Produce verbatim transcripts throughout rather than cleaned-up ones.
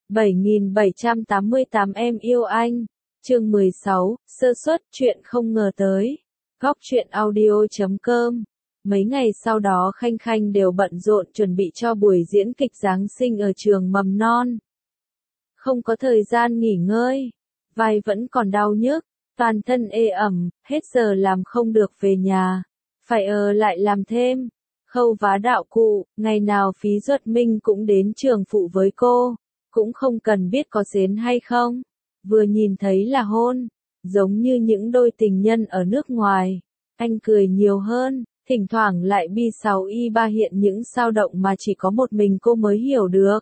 bảy nghìn bảy trăm tám mươi tám em yêu anh. Chương mười sáu, sơ suất, chuyện không ngờ tới. Góc truyện audio chấm com. Mấy ngày sau đó Khanh Khanh đều bận rộn chuẩn bị cho buổi diễn kịch Giáng sinh ở trường mầm non. Không có thời gian nghỉ ngơi, vai vẫn còn đau nhức, toàn thân ê ẩm, hết giờ làm không được về nhà, phải ở lại làm thêm. Khâu vá đạo cụ, ngày nào Phí Duật Minh cũng đến trường phụ với cô, cũng không cần biết có xến hay không, vừa nhìn thấy là hôn, giống như những đôi tình nhân ở nước ngoài. Anh cười nhiều hơn, thỉnh thoảng lại bi sáu y ba hiện những sao động mà chỉ có một mình cô mới hiểu được.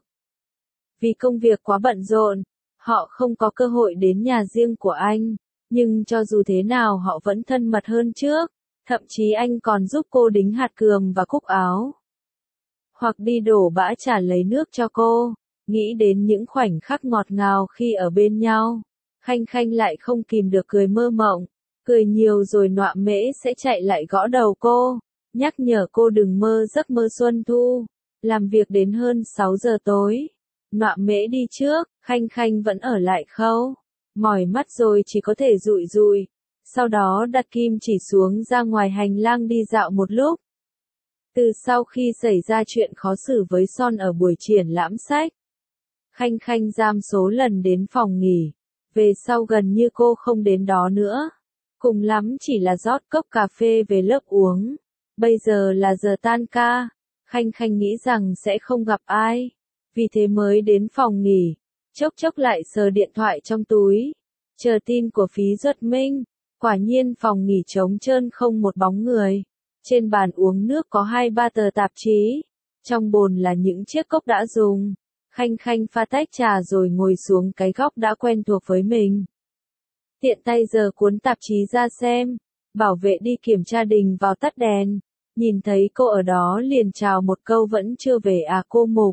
Vì công việc quá bận rộn, họ không có cơ hội đến nhà riêng của anh, nhưng cho dù thế nào họ vẫn thân mật hơn trước, thậm chí anh còn giúp cô đính hạt cườm và cúc áo. Hoặc đi đổ bã trà lấy nước cho cô, nghĩ đến những khoảnh khắc ngọt ngào khi ở bên nhau. Khanh Khanh lại không kìm được cười mơ mộng, cười nhiều rồi nọa mễ sẽ chạy lại gõ đầu cô, nhắc nhở cô đừng mơ giấc mơ xuân thu. Làm việc đến hơn sáu giờ tối, nọa mễ đi trước, Khanh Khanh vẫn ở lại khâu. Mỏi mắt rồi chỉ có thể dụi dụi, sau đó đặt kim chỉ xuống ra ngoài hành lang đi dạo một lúc. Từ sau khi xảy ra chuyện khó xử với Son ở buổi triển lãm sách, Khanh Khanh giam số lần đến phòng nghỉ, về sau gần như cô không đến đó nữa. Cùng lắm chỉ là rót cốc cà phê về lớp uống. Bây giờ là giờ tan ca, Khanh Khanh nghĩ rằng sẽ không gặp ai, vì thế mới đến phòng nghỉ, chốc chốc lại sờ điện thoại trong túi, chờ tin của Phí Duật Minh. Quả nhiên phòng nghỉ trống trơn không một bóng người. Trên bàn uống nước có hai ba tờ tạp chí, trong bồn là những chiếc cốc đã dùng. Khanh Khanh pha tách trà rồi ngồi xuống cái góc đã quen thuộc với mình. Tiện tay giơ cuốn tạp chí ra xem, bảo vệ đi kiểm tra đình vào tắt đèn, nhìn thấy cô ở đó liền chào một câu vẫn chưa về à cô Mục.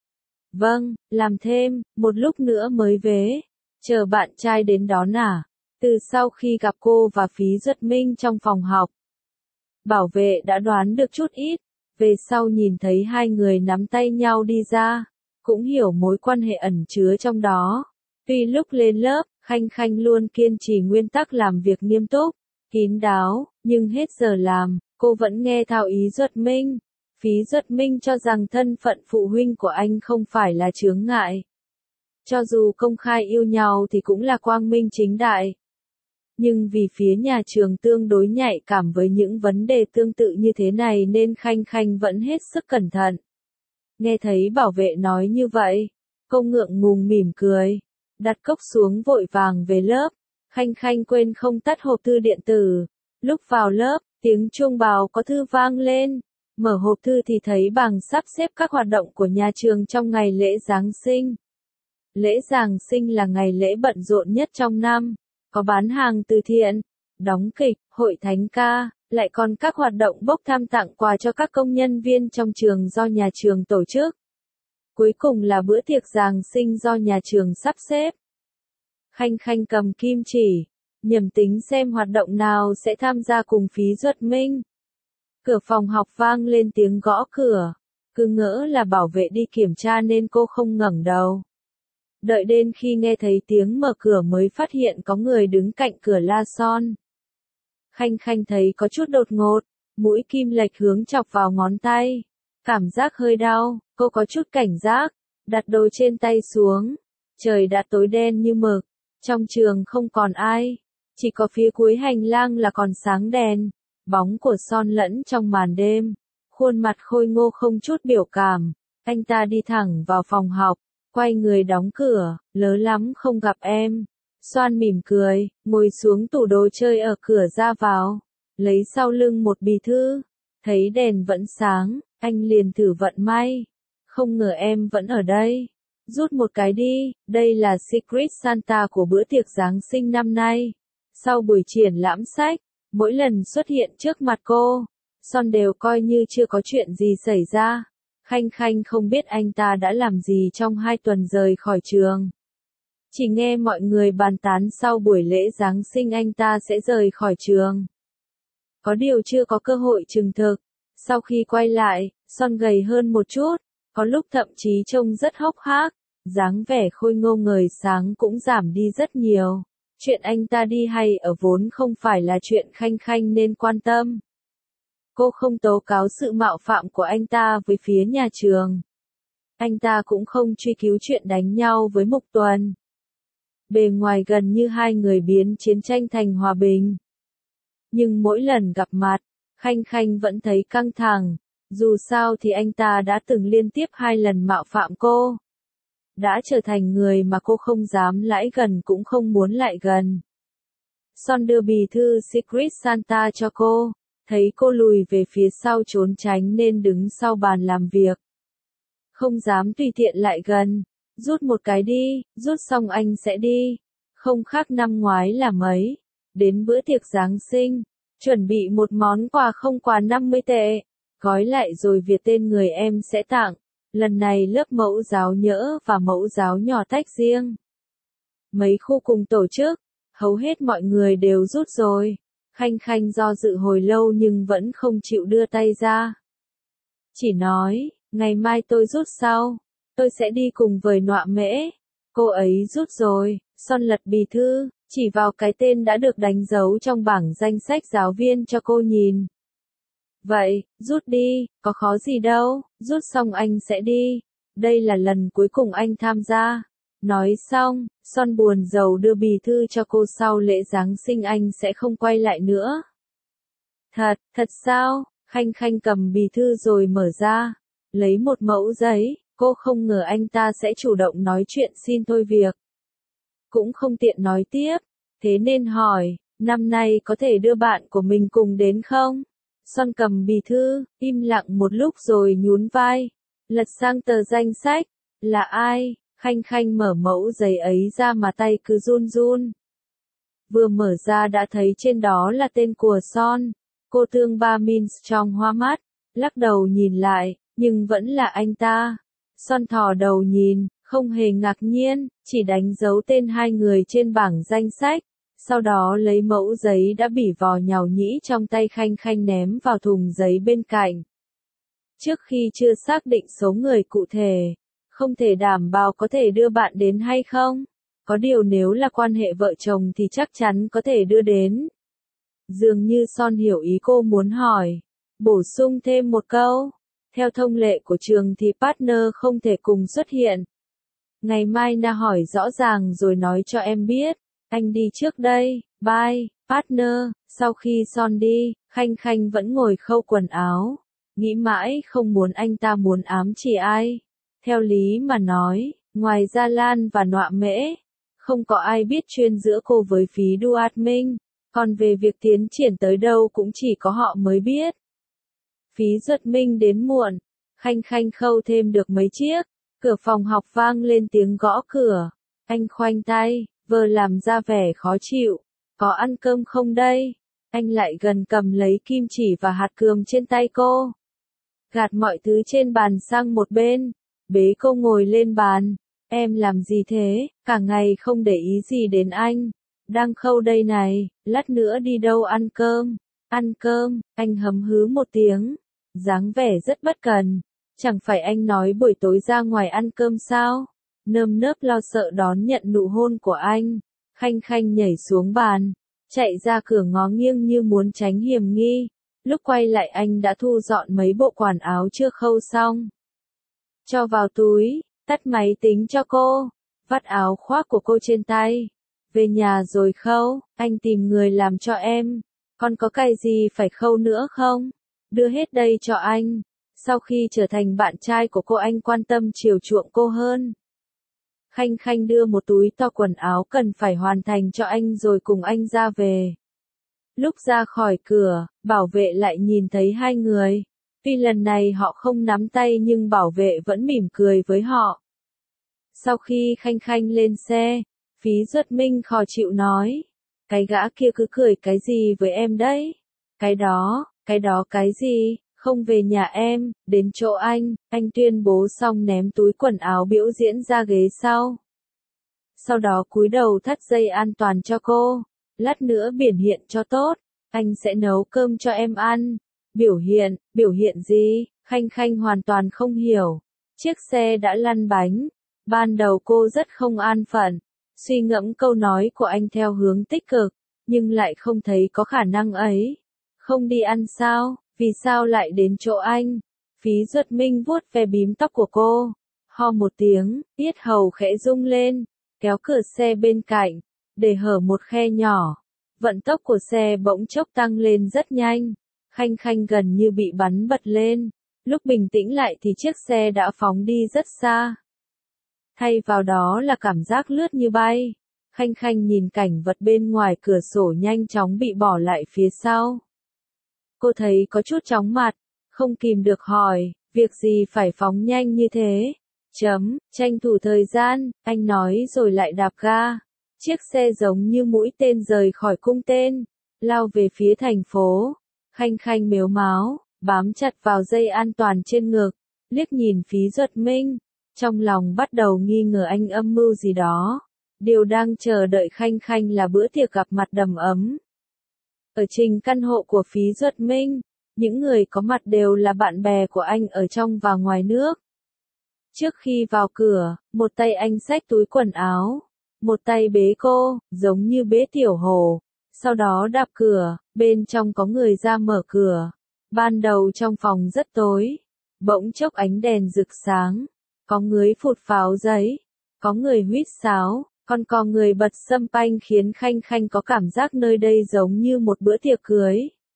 Vâng, làm thêm, một lúc nữa mới về, chờ bạn trai đến đón à. Từ sau khi gặp cô và Phí Duật Minh trong phòng học, bảo vệ đã đoán được chút ít, về sau nhìn thấy hai người nắm tay nhau đi ra, cũng hiểu mối quan hệ ẩn chứa trong đó. Tuy lúc lên lớp, Khanh Khanh luôn kiên trì nguyên tắc làm việc nghiêm túc, kín đáo, nhưng hết giờ làm, cô vẫn nghe theo ý Duật Minh. Phí Duật Minh cho rằng thân phận phụ huynh của anh không phải là chướng ngại. Cho dù công khai yêu nhau thì cũng là quang minh chính đại. Nhưng vì phía nhà trường tương đối nhạy cảm với những vấn đề tương tự như thế này nên Khanh Khanh vẫn hết sức cẩn thận. Nghe thấy bảo vệ nói như vậy, cô ngượng ngùng mỉm cười, đặt cốc xuống vội vàng về lớp. Khanh Khanh quên không tắt hộp thư điện tử. Lúc vào lớp, tiếng chuông bào có thư vang lên. Mở hộp thư thì thấy bảng sắp xếp các hoạt động của nhà trường trong ngày lễ Giáng sinh. Lễ Giáng sinh là ngày lễ bận rộn nhất trong năm. Có bán hàng từ thiện, đóng kịch, hội thánh ca, lại còn các hoạt động bốc thăm tặng quà cho các công nhân viên trong trường do nhà trường tổ chức. Cuối cùng là bữa tiệc Giáng sinh do nhà trường sắp xếp. Khanh Khanh cầm kim chỉ, nhẩm tính xem hoạt động nào sẽ tham gia cùng Phí Duật Minh. Cửa phòng học vang lên tiếng gõ cửa, cứ ngỡ là bảo vệ đi kiểm tra nên cô không ngẩng đầu. Đợi đến khi nghe thấy tiếng mở cửa mới phát hiện có người đứng cạnh cửa la son. Khanh Khanh thấy có chút đột ngột, mũi kim lệch hướng chọc vào ngón tay. Cảm giác hơi đau, cô có chút cảnh giác, đặt đồ trên tay xuống. Trời đã tối đen như mực, trong trường không còn ai, chỉ có phía cuối hành lang là còn sáng đèn, bóng của Son lẫn trong màn đêm. Khuôn mặt khôi ngô không chút biểu cảm, anh ta đi thẳng vào phòng học. Quay người đóng cửa, lớ lắm không gặp em. Son mỉm cười, ngồi xuống tủ đồ chơi ở cửa ra vào, lấy sau lưng một bì thư, thấy đèn vẫn sáng, anh liền thử vận may. Không ngờ em vẫn ở đây. Rút một cái đi, đây là Secret Santa của bữa tiệc Giáng sinh năm nay. Sau buổi triển lãm sách, mỗi lần xuất hiện trước mặt cô, Son đều coi như chưa có chuyện gì xảy ra. Khanh Khanh không biết anh ta đã làm gì trong hai tuần rời khỏi trường. Chỉ nghe mọi người bàn tán sau buổi lễ Giáng sinh anh ta sẽ rời khỏi trường. Có điều chưa có cơ hội chứng thực. Sau khi quay lại, Son gầy hơn một chút, có lúc thậm chí trông rất hốc hác, dáng vẻ khôi ngô ngời sáng cũng giảm đi rất nhiều. Chuyện anh ta đi hay ở vốn không phải là chuyện Khanh Khanh nên quan tâm. Cô không tố cáo sự mạo phạm của anh ta với phía nhà trường. Anh ta cũng không truy cứu chuyện đánh nhau với Mục Tuần. Bề ngoài gần như hai người biến chiến tranh thành hòa bình. Nhưng mỗi lần gặp mặt, Khanh Khanh vẫn thấy căng thẳng. Dù sao thì anh ta đã từng liên tiếp hai lần mạo phạm cô. Đã trở thành người mà cô không dám lãi gần cũng không muốn lại gần. Son đưa bì thư Secret Santa cho cô, thấy cô lùi về phía sau trốn tránh nên đứng sau bàn làm việc. Không dám tùy tiện lại gần, rút một cái đi, rút xong anh sẽ đi. Không khác năm ngoái là mấy. Đến bữa tiệc Giáng sinh, chuẩn bị một món quà không quá năm mươi tệ, gói lại rồi viết tên người em sẽ tặng. Lần này lớp mẫu giáo nhỡ và mẫu giáo nhỏ tách riêng. Mấy khu cùng tổ chức, hầu hết mọi người đều rút rồi. Khanh Khanh do dự hồi lâu nhưng vẫn không chịu đưa tay ra. Chỉ nói, ngày mai tôi rút sau, tôi sẽ đi cùng với nọa mễ. Cô ấy rút rồi, Son lật bì thư, chỉ vào cái tên đã được đánh dấu trong bảng danh sách giáo viên cho cô nhìn. Vậy, rút đi, có khó gì đâu, rút xong anh sẽ đi. Đây là lần cuối cùng anh tham gia. Nói xong, Son buồn rầu đưa bì thư cho cô, sau lễ Giáng sinh anh sẽ không quay lại nữa. Thật, thật sao? Khanh Khanh cầm bì thư rồi mở ra, lấy một mẫu giấy, cô không ngờ anh ta sẽ chủ động nói chuyện xin thôi việc. Cũng không tiện nói tiếp, thế nên hỏi, năm nay có thể đưa bạn của mình cùng đến không? Son cầm bì thư, im lặng một lúc rồi nhún vai, lật sang tờ danh sách, là ai? Khanh Khanh mở mẫu giấy ấy ra mà tay cứ run run. Vừa mở ra đã thấy trên đó là tên của Son. Cô Tương Ba Min trong hoa mắt, lắc đầu nhìn lại, nhưng vẫn là anh ta. Son thò đầu nhìn, không hề ngạc nhiên, chỉ đánh dấu tên hai người trên bảng danh sách. Sau đó lấy mẫu giấy đã bỉ vò nhàu nhĩ trong tay Khanh Khanh ném vào thùng giấy bên cạnh. Trước khi chưa xác định số người cụ thể, không thể đảm bảo có thể đưa bạn đến hay không. Có điều nếu là quan hệ vợ chồng thì chắc chắn có thể đưa đến. Dường như Son hiểu ý cô muốn hỏi. Bổ sung thêm một câu. Theo thông lệ của trường thì partner không thể cùng xuất hiện. Ngày mai Na hỏi rõ ràng rồi nói cho em biết. Anh đi trước đây, bye, partner. Sau khi Son đi, Khanh Khanh vẫn ngồi khâu quần áo. Nghĩ mãi không muốn anh ta muốn ám chỉ ai. Theo lý mà nói, ngoài Gia Lan và Nọa Mễ, không có ai biết chuyên giữa cô với phí đu admin. Còn về việc tiến triển tới đâu cũng chỉ có họ mới biết. Phí Duật Minh đến muộn, Khanh Khanh khâu thêm được mấy chiếc, cửa phòng học vang lên tiếng gõ cửa. Anh khoanh tay, vờ làm ra vẻ khó chịu. Có ăn cơm không đây? Anh lại gần cầm lấy kim chỉ và hạt cườm trên tay cô. Gạt mọi thứ trên bàn sang một bên, bế cô ngồi lên bàn. Em làm gì thế, cả ngày không để ý gì đến anh. Đang khâu đây này, lát nữa đi đâu ăn cơm? Ăn cơm, anh hấm hứ một tiếng, dáng vẻ rất bất cần. Chẳng phải anh nói buổi tối ra ngoài ăn cơm sao? Nơm nớp lo sợ đón nhận nụ hôn của anh. Khanh Khanh nhảy xuống bàn, chạy ra cửa ngó nghiêng như muốn tránh hiểm nghi. Lúc quay lại anh đã thu dọn mấy bộ quần áo chưa khâu xong. Cho vào túi, tắt máy tính cho cô, vắt áo khoác của cô trên tay. Về nhà rồi khâu, anh tìm người làm cho em. Còn có cái gì phải khâu nữa không? Đưa hết đây cho anh. Sau khi trở thành bạn trai của cô anh quan tâm chiều chuộng cô hơn. Khanh Khanh đưa một túi to quần áo cần phải hoàn thành cho anh rồi cùng anh ra về. Lúc ra khỏi cửa, bảo vệ lại nhìn thấy hai người. Tuy lần này họ không nắm tay nhưng bảo vệ vẫn mỉm cười với họ. Sau khi Khanh Khanh lên xe, Phí Duật Minh khó chịu nói. Cái gã kia cứ cười cái gì với em đấy? Cái đó, cái đó cái gì? Không về nhà em, đến chỗ anh, anh tuyên bố xong ném túi quần áo biểu diễn ra ghế sau. Sau đó cúi đầu thắt dây an toàn cho cô. Lát nữa biểu hiện cho tốt, anh sẽ nấu cơm cho em ăn. Biểu hiện, biểu hiện gì? Khanh Khanh hoàn toàn không hiểu. Chiếc xe đã lăn bánh. Ban đầu cô rất không an phận, suy ngẫm câu nói của anh theo hướng tích cực, nhưng lại không thấy có khả năng ấy. Không đi ăn sao, vì sao lại đến chỗ anh? Phí Duật Minh vuốt ve bím tóc của cô, ho một tiếng, yết hầu khẽ rung lên, kéo cửa xe bên cạnh, để hở một khe nhỏ. Vận tốc của xe bỗng chốc tăng lên rất nhanh, Khanh Khanh gần như bị bắn bật lên, lúc bình tĩnh lại thì chiếc xe đã phóng đi rất xa. Thay vào đó là cảm giác lướt như bay, Khanh Khanh nhìn cảnh vật bên ngoài cửa sổ nhanh chóng bị bỏ lại phía sau. Cô thấy có chút chóng mặt, không kìm được hỏi, việc gì phải phóng nhanh như thế? Chấm, tranh thủ thời gian, anh nói rồi lại đạp ga. Chiếc xe giống như mũi tên rời khỏi cung tên, lao về phía thành phố. Khanh Khanh mếu máo, bám chặt vào dây an toàn trên ngực, liếc nhìn Phí Duật Minh, trong lòng bắt đầu nghi ngờ anh âm mưu gì đó. Điều đang chờ đợi Khanh Khanh là bữa tiệc gặp mặt đầm ấm. Ở trình căn hộ của Phí Duật Minh, những người có mặt đều là bạn bè của anh ở trong và ngoài nước. Trước khi vào cửa, một tay anh xách túi quần áo, một tay bế cô, giống như bế tiểu hồ. Sau đó đạp cửa, bên trong có người ra mở cửa. Ban đầu trong phòng rất tối, bỗng chốc ánh đèn rực sáng, có người phụt pháo giấy, có người huýt sáo, còn có người bật sâm panh khiến Khanh Khanh có cảm giác nơi đây giống như một bữa tiệc cưới.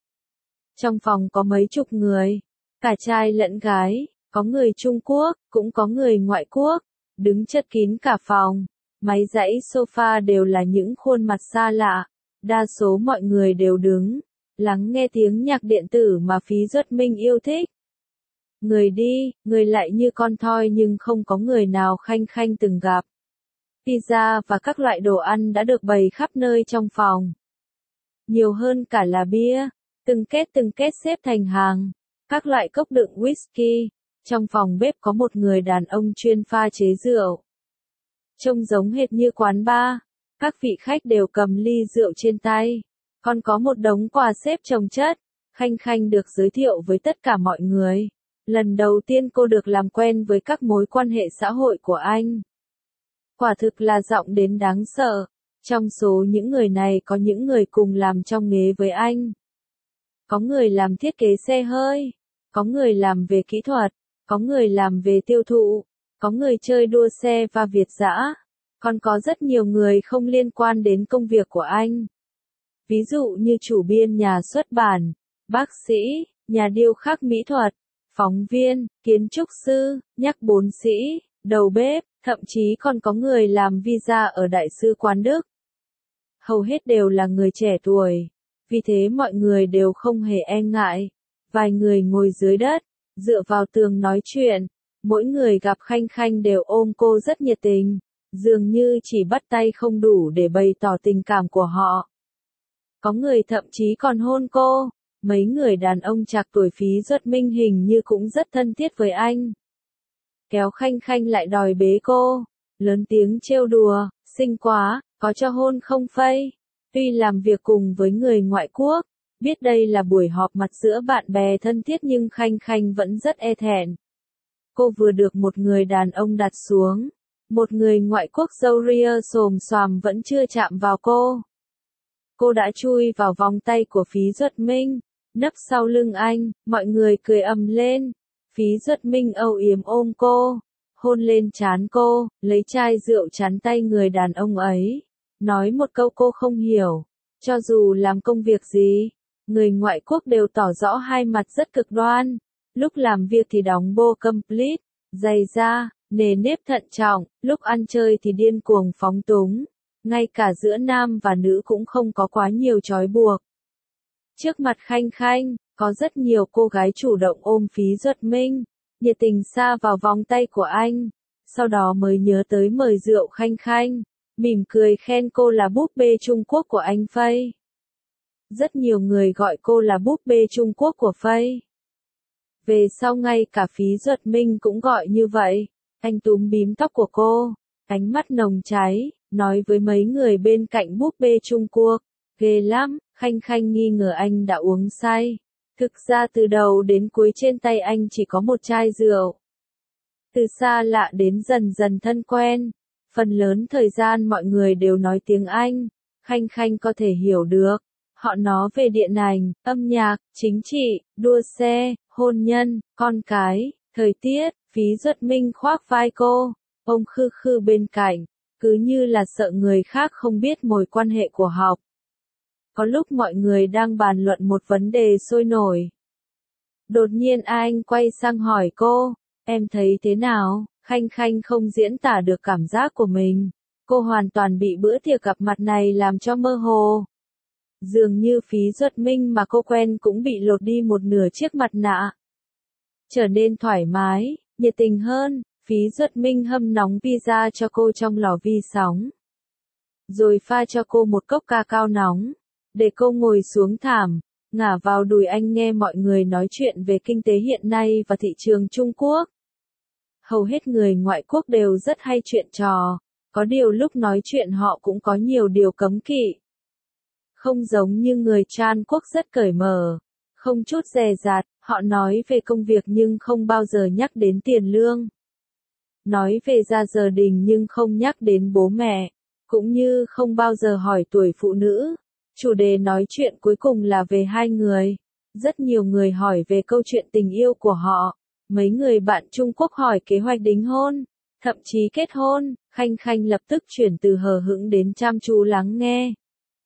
Trong phòng có mấy chục người, cả trai lẫn gái, có người Trung Quốc, cũng có người ngoại quốc, đứng chất kín cả phòng. Máy giãy sofa đều là những khuôn mặt xa lạ, đa số mọi người đều đứng, lắng nghe tiếng nhạc điện tử mà Phí Duật Minh yêu thích. Người đi, người lại như con thoi nhưng không có người nào Khanh Khanh từng gặp. Pizza và các loại đồ ăn đã được bày khắp nơi trong phòng. Nhiều hơn cả là bia, từng két từng két xếp thành hàng, các loại cốc đựng whisky. Trong phòng bếp có một người đàn ông chuyên pha chế rượu. Trông giống hệt như quán bar, các vị khách đều cầm ly rượu trên tay, còn có một đống quà xếp chồng chất. Khanh Khanh được giới thiệu với tất cả mọi người. Lần đầu tiên cô được làm quen với các mối quan hệ xã hội của anh. Quả thực là giọng đến đáng sợ. Trong số những người này có những người cùng làm trong nghề với anh. Có người làm thiết kế xe hơi, có người làm về kỹ thuật, có người làm về tiêu thụ, có người chơi đua xe và Việt dã, còn có rất nhiều người không liên quan đến công việc của anh. Ví dụ như chủ biên nhà xuất bản, bác sĩ, nhà điêu khắc mỹ thuật, phóng viên, kiến trúc sư, nhắc bốn sĩ, đầu bếp, thậm chí còn có người làm visa ở Đại sứ quán Đức. Hầu hết đều là người trẻ tuổi, vì thế mọi người đều không hề e ngại. Vài người ngồi dưới đất, dựa vào tường nói chuyện, mỗi người gặp Khanh Khanh đều ôm cô rất nhiệt tình, dường như chỉ bắt tay không đủ để bày tỏ tình cảm của họ. Có người thậm chí còn hôn cô, mấy người đàn ông trạc tuổi Phí Duật Minh hình như cũng rất thân thiết với anh. Kéo Khanh Khanh lại đòi bế cô, lớn tiếng trêu đùa, xinh quá, có cho hôn không Phây? Tuy làm việc cùng với người ngoại quốc, biết đây là buổi họp mặt giữa bạn bè thân thiết nhưng Khanh Khanh vẫn rất e thẹn. Cô vừa được một người đàn ông đặt xuống, một người ngoại quốc râu ria xồm xoàm vẫn chưa chạm vào cô. Cô đã chui vào vòng tay của Phí Duật Minh, nấp sau lưng anh, mọi người cười ầm lên. Phí Duật Minh âu yếm ôm cô, hôn lên trán cô, lấy chai rượu chắn tay người đàn ông ấy, nói một câu cô không hiểu. Cho dù làm công việc gì, người ngoại quốc đều tỏ rõ hai mặt rất cực đoan. Lúc làm việc thì đóng bô complete, dày da, nề nếp thận trọng, lúc ăn chơi thì điên cuồng phóng túng. Ngay cả giữa nam và nữ cũng không có quá nhiều trói buộc. Trước mặt Khanh Khanh, có rất nhiều cô gái chủ động ôm Phí Duật Minh, nhiệt tình sa vào vòng tay của anh, sau đó mới nhớ tới mời rượu Khanh Khanh, mỉm cười khen cô là búp bê Trung Quốc của anh Phây. Rất nhiều người gọi cô là búp bê Trung Quốc của Phây. Về sau ngay cả Phí Duật Minh cũng gọi như vậy. Anh túm bím tóc của cô, ánh mắt nồng cháy, nói với mấy người bên cạnh búp bê Trung Quốc, ghê lắm. Khanh Khanh nghi ngờ anh đã uống say. Thực ra từ đầu đến cuối trên tay anh chỉ có một chai rượu. Từ xa lạ đến dần dần thân quen. Phần lớn thời gian mọi người đều nói tiếng Anh. Khanh Khanh có thể hiểu được. Họ nói về điện ảnh, âm nhạc, chính trị, đua xe, hôn nhân, con cái, thời tiết. Phí Duất Minh khoác vai cô. Ông khư khư bên cạnh. Cứ như là sợ người khác không biết mối quan hệ của học. Có lúc mọi người đang bàn luận một vấn đề sôi nổi. Đột nhiên anh quay sang hỏi cô, em thấy thế nào? Khanh Khanh không diễn tả được cảm giác của mình. Cô hoàn toàn bị bữa tiệc gặp mặt này làm cho mơ hồ. Dường như Phí Duất Minh mà cô quen cũng bị lột đi một nửa chiếc mặt nạ. Trở nên thoải mái, nhiệt tình hơn, Phí Duất Minh hâm nóng pizza cho cô trong lò vi sóng. Rồi pha cho cô một cốc ca cao nóng. Để cô ngồi xuống thảm, ngả vào đùi anh nghe mọi người nói chuyện về kinh tế hiện nay và thị trường Trung Quốc. Hầu hết người ngoại quốc đều rất hay chuyện trò, có điều lúc nói chuyện họ cũng có nhiều điều cấm kỵ. Không giống như người Hàn Quốc rất cởi mở, không chút dè dặt, họ nói về công việc nhưng không bao giờ nhắc đến tiền lương. Nói về gia gia đình nhưng không nhắc đến bố mẹ, cũng như không bao giờ hỏi tuổi phụ nữ. Chủ đề nói chuyện cuối cùng là về hai người. Rất nhiều người hỏi về câu chuyện tình yêu của họ. Mấy người bạn Trung Quốc hỏi kế hoạch đính hôn, thậm chí kết hôn. Khanh Khanh lập tức chuyển từ hờ hững đến chăm chú lắng nghe.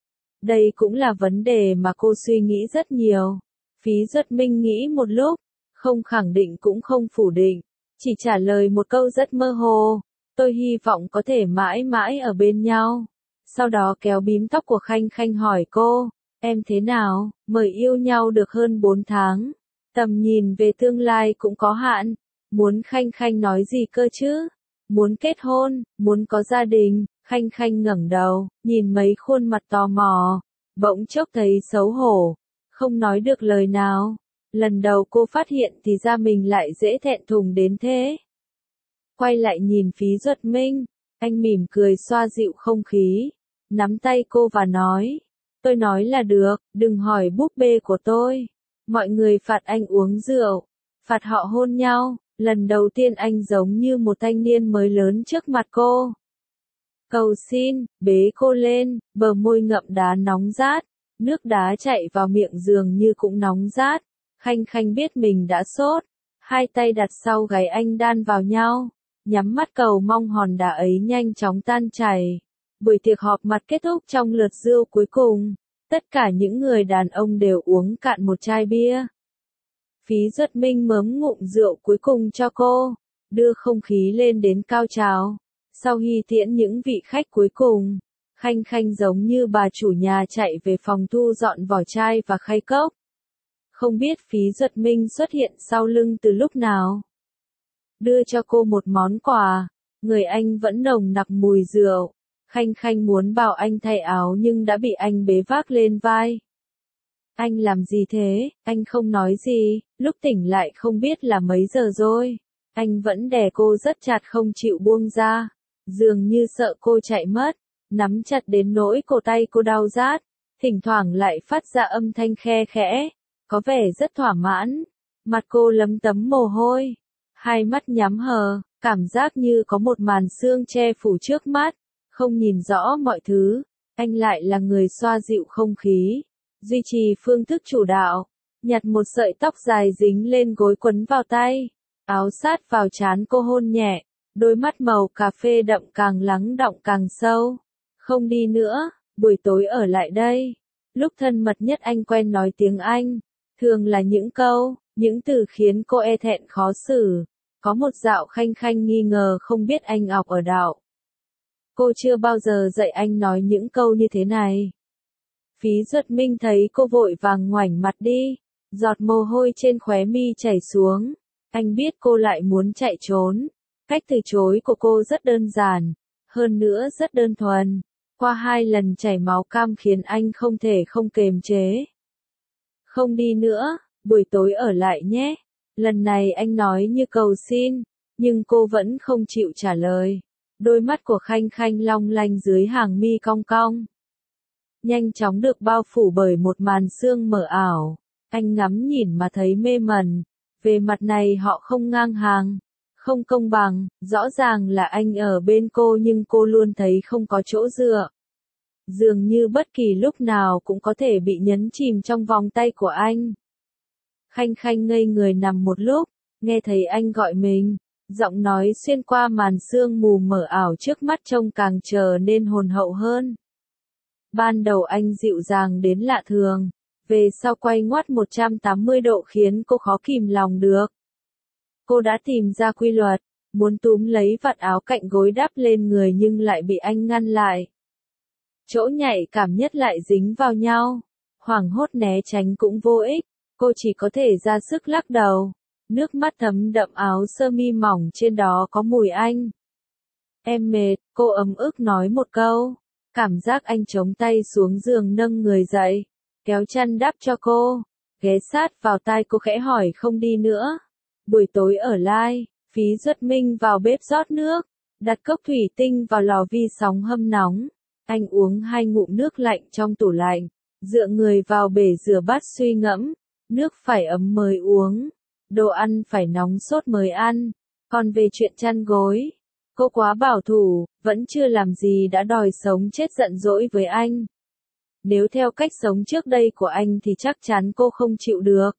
Đây cũng là vấn đề mà cô suy nghĩ rất nhiều. Phí Duất Minh nghĩ một lúc, không khẳng định cũng không phủ định, chỉ trả lời một câu rất mơ hồ. Tôi hy vọng có thể mãi mãi ở bên nhau. Sau đó kéo bím tóc của Khanh Khanh hỏi cô, em thế nào, mới yêu nhau được hơn bốn tháng. Tầm nhìn về tương lai cũng có hạn. Muốn Khanh Khanh nói gì cơ chứ? Muốn kết hôn, muốn có gia đình. Khanh Khanh ngẩng đầu, nhìn mấy khuôn mặt tò mò. Bỗng chốc thấy xấu hổ. Không nói được lời nào. Lần đầu cô phát hiện thì ra mình lại dễ thẹn thùng đến thế. Quay lại nhìn Phí Duất Minh. Anh mỉm cười xoa dịu không khí. Nắm tay cô và nói. Tôi nói là được, đừng hỏi búp bê của tôi. Mọi người phạt anh uống rượu. Phạt họ hôn nhau. Lần đầu tiên anh giống như một thanh niên mới lớn trước mặt cô. Cầu xin, bế cô lên, bờ môi ngậm đá nóng rát. Nước đá chạy vào miệng dường như cũng nóng rát. Khanh Khanh biết mình đã sốt. Hai tay đặt sau gáy anh đan vào nhau. Nhắm mắt cầu mong hòn đá ấy nhanh chóng tan chảy. Buổi tiệc họp mặt kết thúc trong lượt rượu cuối cùng. Tất cả những người đàn ông đều uống cạn một chai bia. Phí Duất Minh mớm ngụm rượu cuối cùng cho cô, đưa không khí lên đến cao trào. Sau khi tiễn những vị khách cuối cùng, Khanh Khanh giống như bà chủ nhà chạy về phòng thu dọn vỏ chai và khay cốc. Không biết Phí Duất Minh xuất hiện sau lưng từ lúc nào. Đưa cho cô một món quà, người anh vẫn nồng nặc mùi rượu. Khanh Khanh muốn bảo anh thay áo nhưng đã bị anh bế vác lên vai. Anh làm gì thế? Anh không nói gì, lúc tỉnh lại không biết là mấy giờ rồi. Anh vẫn đè cô rất chặt không chịu buông ra. Dường như sợ cô chạy mất, nắm chặt đến nỗi cổ tay cô đau rát. Thỉnh thoảng lại phát ra âm thanh khe khẽ, có vẻ rất thỏa mãn. Mặt cô lấm tấm mồ hôi, hai mắt nhắm hờ, cảm giác như có một màn sương che phủ trước mắt. Không nhìn rõ mọi thứ, anh lại là người xoa dịu không khí, duy trì phương thức chủ đạo, nhặt một sợi tóc dài dính lên gối quấn vào tay, áo sát vào trán cô hôn nhẹ, đôi mắt màu cà phê đậm càng lắng đọng càng sâu. Không đi nữa, buổi tối ở lại đây. Lúc thân mật nhất anh quen nói tiếng Anh, thường là những câu, những từ khiến cô e thẹn khó xử. Có một dạo Khanh Khanh nghi ngờ không biết anh học ở đạo. Cô chưa bao giờ dạy anh nói những câu như thế này. Phí Duất Minh thấy cô vội vàng ngoảnh mặt đi, giọt mồ hôi trên khóe mi chảy xuống. Anh biết cô lại muốn chạy trốn. Cách từ chối của cô rất đơn giản, hơn nữa rất đơn thuần. Qua hai lần chảy máu cam khiến anh không thể không kềm chế. Không đi nữa, buổi tối ở lại nhé. Lần này anh nói như cầu xin, nhưng cô vẫn không chịu trả lời. Đôi mắt của Khanh Khanh long lanh dưới hàng mi cong cong. Nhanh chóng được bao phủ bởi một màn sương mờ ảo. Anh ngắm nhìn mà thấy mê mẩn. Về mặt này họ không ngang hàng. Không công bằng, rõ ràng là anh ở bên cô nhưng cô luôn thấy không có chỗ dựa. Dường như bất kỳ lúc nào cũng có thể bị nhấn chìm trong vòng tay của anh. Khanh Khanh ngây người nằm một lúc, nghe thấy anh gọi mình, giọng nói xuyên qua màn sương mù mờ ảo trước mắt trông càng trở nên hồn hậu hơn. Ban đầu anh dịu dàng đến lạ thường, về sau quay ngoắt một trăm tám mươi độ khiến cô khó kìm lòng được. Cô đã tìm ra quy luật, muốn túm lấy vạt áo cạnh gối đắp lên người nhưng lại bị anh ngăn lại. Chỗ nhạy cảm nhất lại dính vào nhau, hoảng hốt né tránh cũng vô ích, cô chỉ có thể ra sức lắc đầu. Nước mắt thấm đậm áo sơ mi mỏng trên đó có mùi anh. Em mệt, cô ấm ức nói một câu. Cảm giác anh chống tay xuống giường nâng người dậy, kéo chăn đắp cho cô, ghé sát vào tai cô khẽ hỏi không đi nữa. Buổi tối ở Lai, Phí Duất Minh vào bếp rót nước, đặt cốc thủy tinh vào lò vi sóng hâm nóng. Anh uống hai ngụm nước lạnh trong tủ lạnh, dựa người vào bể rửa bát suy ngẫm, nước phải ấm mới uống, đồ ăn phải nóng sốt mới ăn. Còn về chuyện chăn gối, cô quá bảo thủ, vẫn chưa làm gì đã đòi sống chết giận dỗi với anh. Nếu theo cách sống trước đây của anh thì chắc chắn cô không chịu được.